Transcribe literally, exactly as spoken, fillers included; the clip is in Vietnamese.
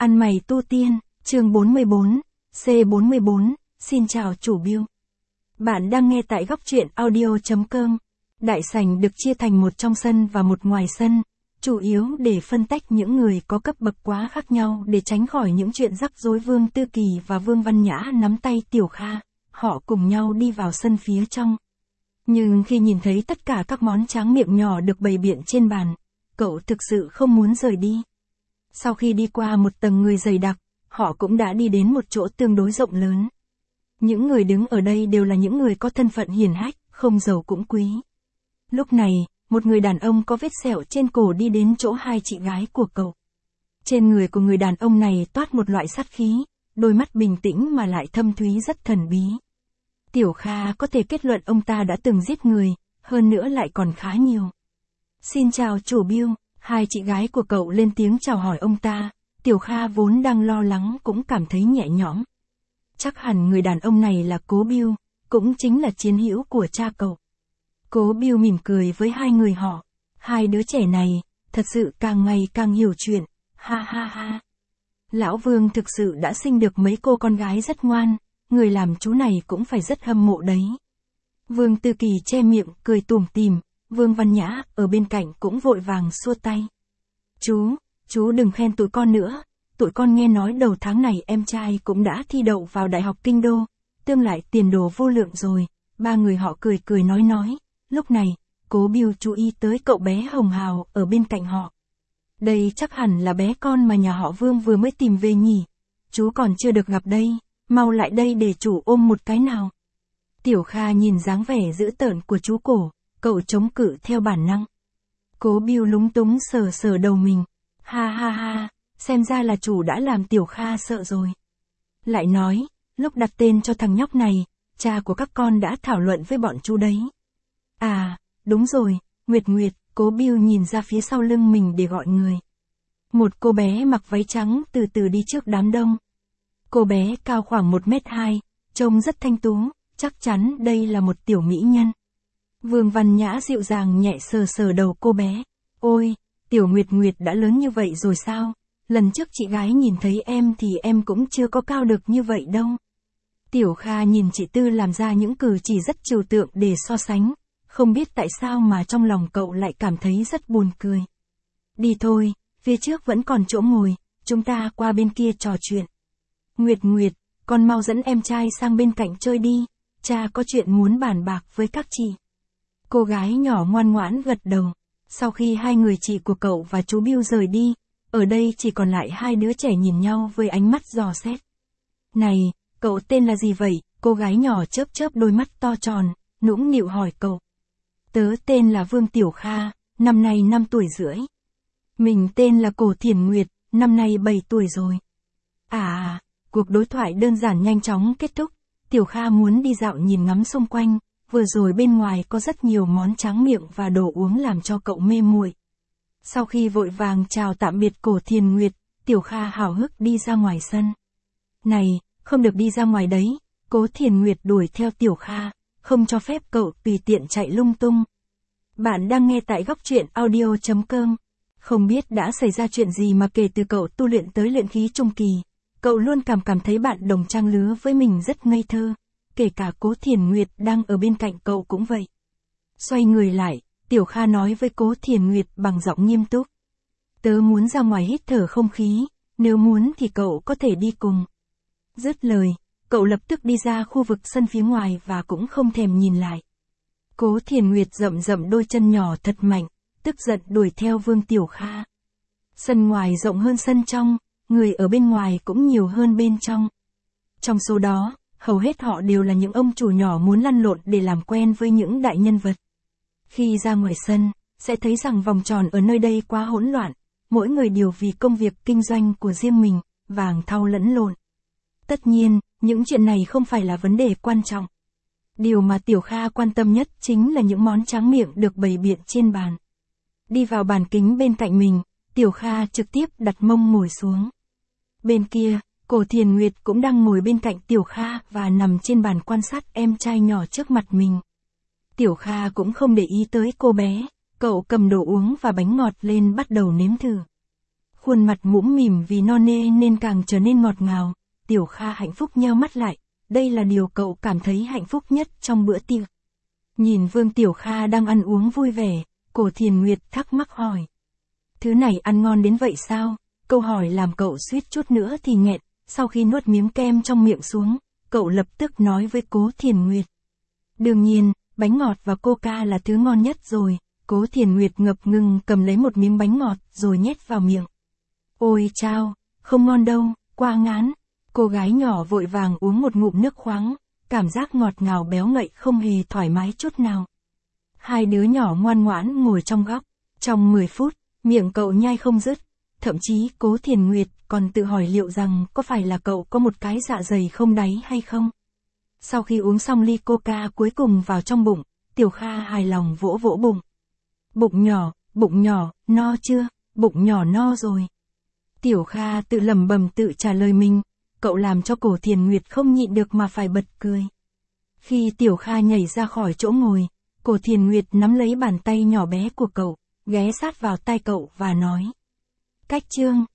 Ăn mày tu tiên, chương bốn mươi bốn, C bốn mươi bốn, xin chào chủ Bill. Bạn đang nghe tại góc truyện audio chấm com. Đại sảnh được chia thành một trong sân và một ngoài sân, chủ yếu để phân tách những người có cấp bậc quá khác nhau để tránh khỏi những chuyện rắc rối. Vương Tư Kỳ và Vương Văn Nhã nắm tay Tiểu Kha, họ cùng nhau đi vào sân phía trong. Nhưng khi nhìn thấy tất cả các món tráng miệng nhỏ được bày biện trên bàn, cậu thực sự không muốn rời đi. Sau khi đi qua một tầng người dày đặc, họ cũng đã đi đến một chỗ tương đối rộng lớn. Những người đứng ở đây đều là những người có thân phận hiển hách, không giàu cũng quý. Lúc này, một người đàn ông có vết sẹo trên cổ đi đến chỗ hai chị gái của cậu. Trên người của người đàn ông này toát một loại sát khí, đôi mắt bình tĩnh mà lại thâm thúy rất thần bí. Tiểu Kha có thể kết luận ông ta đã từng giết người, hơn nữa lại còn khá nhiều. Xin chào chủ Bill, hai chị gái của cậu lên tiếng chào hỏi ông ta. Tiểu Kha vốn đang lo lắng cũng cảm thấy nhẹ nhõm. Chắc hẳn người đàn ông này là Cố Bill, cũng chính là chiến hữu của cha cậu. Cố Bill mỉm cười với hai người họ. Hai đứa trẻ này, thật sự càng ngày càng hiểu chuyện, ha ha ha. Lão Vương thực sự đã sinh được mấy cô con gái rất ngoan, người làm chú này cũng phải rất hâm mộ đấy. Vương Tư Kỳ che miệng, cười tủm tỉm, Vương Văn Nhã ở bên cạnh cũng vội vàng xua tay. Chú, chú đừng khen tụi con nữa, tụi con nghe nói đầu tháng này em trai cũng đã thi đậu vào Đại học Kinh Đô, tương lai tiền đồ vô lượng rồi. Ba người họ cười cười nói nói, lúc này, Cố Bill chú ý tới cậu bé Hồng Hào ở bên cạnh họ. Đây chắc hẳn là bé con mà nhà họ Vương vừa mới tìm về nhỉ, chú còn chưa được gặp đây, mau lại đây để chủ ôm một cái nào. Tiểu Kha nhìn dáng vẻ dữ tợn của chú cổ, cậu chống cự theo bản năng. Cố Bill lúng túng sờ sờ đầu mình, ha ha ha, xem ra là chủ đã làm Tiểu Kha sợ rồi. Lại nói, lúc đặt tên cho thằng nhóc này, cha của các con đã thảo luận với bọn chú đấy. À, đúng rồi, Nguyệt Nguyệt, Cố Bill nhìn ra phía sau lưng mình để gọi người. Một cô bé mặc váy trắng từ từ đi trước đám đông. Cô bé cao khoảng một mét hai, trông rất thanh tú, chắc chắn đây là một tiểu mỹ nhân. Vương Văn Nhã dịu dàng nhẹ sờ sờ đầu cô bé. Ôi, tiểu Nguyệt Nguyệt đã lớn như vậy rồi sao? Lần trước chị gái nhìn thấy em thì em cũng chưa có cao được như vậy đâu. Tiểu Kha nhìn chị Tư làm ra những cử chỉ rất trừu tượng để so sánh. Không biết tại sao mà trong lòng cậu lại cảm thấy rất buồn cười. Đi thôi, phía trước vẫn còn chỗ ngồi, chúng ta qua bên kia trò chuyện. Nguyệt Nguyệt, con mau dẫn em trai sang bên cạnh chơi đi, cha có chuyện muốn bàn bạc với các chị. Cô gái nhỏ ngoan ngoãn gật đầu. Sau khi hai người chị của cậu và chú Bill rời đi, ở đây chỉ còn lại hai đứa trẻ nhìn nhau với ánh mắt dò xét. Này, cậu tên là gì vậy? Cô gái nhỏ chớp chớp đôi mắt to tròn, nũng nịu hỏi cậu. Tớ tên là Vương Tiểu Kha, năm nay năm tuổi rưỡi. Mình tên là Cổ Thiền Nguyệt, năm nay bảy tuổi rồi. À, cuộc đối thoại đơn giản nhanh chóng kết thúc. Tiểu Kha muốn đi dạo nhìn ngắm xung quanh, vừa rồi bên ngoài có rất nhiều món tráng miệng và đồ uống làm cho cậu mê muội. Sau khi vội vàng chào tạm biệt Cổ Thiền Nguyệt, Tiểu Kha hào hức đi ra ngoài sân. Này, không được đi ra ngoài đấy, Cố Thiền Nguyệt đuổi theo Tiểu Kha, không cho phép cậu tùy tiện chạy lung tung. Bạn đang nghe tại góc truyện audio chấm com. Không biết đã xảy ra chuyện gì mà kể từ cậu tu luyện tới luyện khí trung kỳ, cậu luôn cảm cảm thấy bạn đồng trang lứa với mình rất ngây thơ, kể cả Cố Thiền Nguyệt đang ở bên cạnh cậu cũng vậy. Xoay người lại, Tiểu Kha nói với Cố Thiền Nguyệt bằng giọng nghiêm túc. Tớ muốn ra ngoài hít thở không khí, nếu muốn thì cậu có thể đi cùng. Dứt lời, cậu lập tức đi ra khu vực sân phía ngoài và cũng không thèm nhìn lại. Cố Thiền Nguyệt rậm rậm đôi chân nhỏ thật mạnh, tức giận đuổi theo Vương Tiểu Kha. Sân ngoài rộng hơn sân trong, người ở bên ngoài cũng nhiều hơn bên trong. Trong số đó, hầu hết họ đều là những ông chủ nhỏ muốn lăn lộn để làm quen với những đại nhân vật. Khi ra ngoài sân, sẽ thấy rằng vòng tròn ở nơi đây quá hỗn loạn, mỗi người đều vì công việc kinh doanh của riêng mình, vàng thau lẫn lộn. Tất nhiên, những chuyện này không phải là vấn đề quan trọng. Điều mà Tiểu Kha quan tâm nhất chính là những món tráng miệng được bày biện trên bàn. Đi vào bàn kính bên cạnh mình, Tiểu Kha trực tiếp đặt mông ngồi xuống. Bên kia, Cổ Thiền Nguyệt cũng đang ngồi bên cạnh Tiểu Kha và nằm trên bàn quan sát em trai nhỏ trước mặt mình. Tiểu Kha cũng không để ý tới cô bé, cậu cầm đồ uống và bánh ngọt lên bắt đầu nếm thử. Khuôn mặt mũm mỉm vì no nê nên càng trở nên ngọt ngào. Tiểu Kha hạnh phúc nheo mắt lại, đây là điều cậu cảm thấy hạnh phúc nhất trong bữa tiệc. Nhìn Vương Tiểu Kha đang ăn uống vui vẻ, Cổ Thiền Nguyệt thắc mắc hỏi. Thứ này ăn ngon đến vậy sao? Câu hỏi làm cậu suýt chút nữa thì nghẹn, sau khi nuốt miếng kem trong miệng xuống, cậu lập tức nói với Cố Thiền Nguyệt. Đương nhiên, bánh ngọt và coca là thứ ngon nhất rồi. Cố Thiền Nguyệt ngập ngừng cầm lấy một miếng bánh ngọt rồi nhét vào miệng. Ôi chao, không ngon đâu, quá ngán. Cô gái nhỏ vội vàng uống một ngụm nước khoáng, cảm giác ngọt ngào béo ngậy không hề thoải mái chút nào. Hai đứa nhỏ ngoan ngoãn ngồi trong góc, trong mười phút, miệng cậu nhai không dứt, thậm chí Cố Thiền Nguyệt còn tự hỏi liệu rằng có phải là cậu có một cái dạ dày không đáy hay không. Sau khi uống xong ly coca cuối cùng vào trong bụng, Tiểu Kha hài lòng vỗ vỗ bụng. Bụng nhỏ, bụng nhỏ, no chưa? Bụng nhỏ no rồi. Tiểu Kha tự lẩm bẩm tự trả lời mình, cậu làm cho Cổ Thiền Nguyệt không nhịn được mà phải bật cười. Khi Tiểu Kha nhảy ra khỏi chỗ ngồi, Cổ Thiền Nguyệt nắm lấy bàn tay nhỏ bé của cậu, ghé sát vào tai cậu và nói. Cách chương,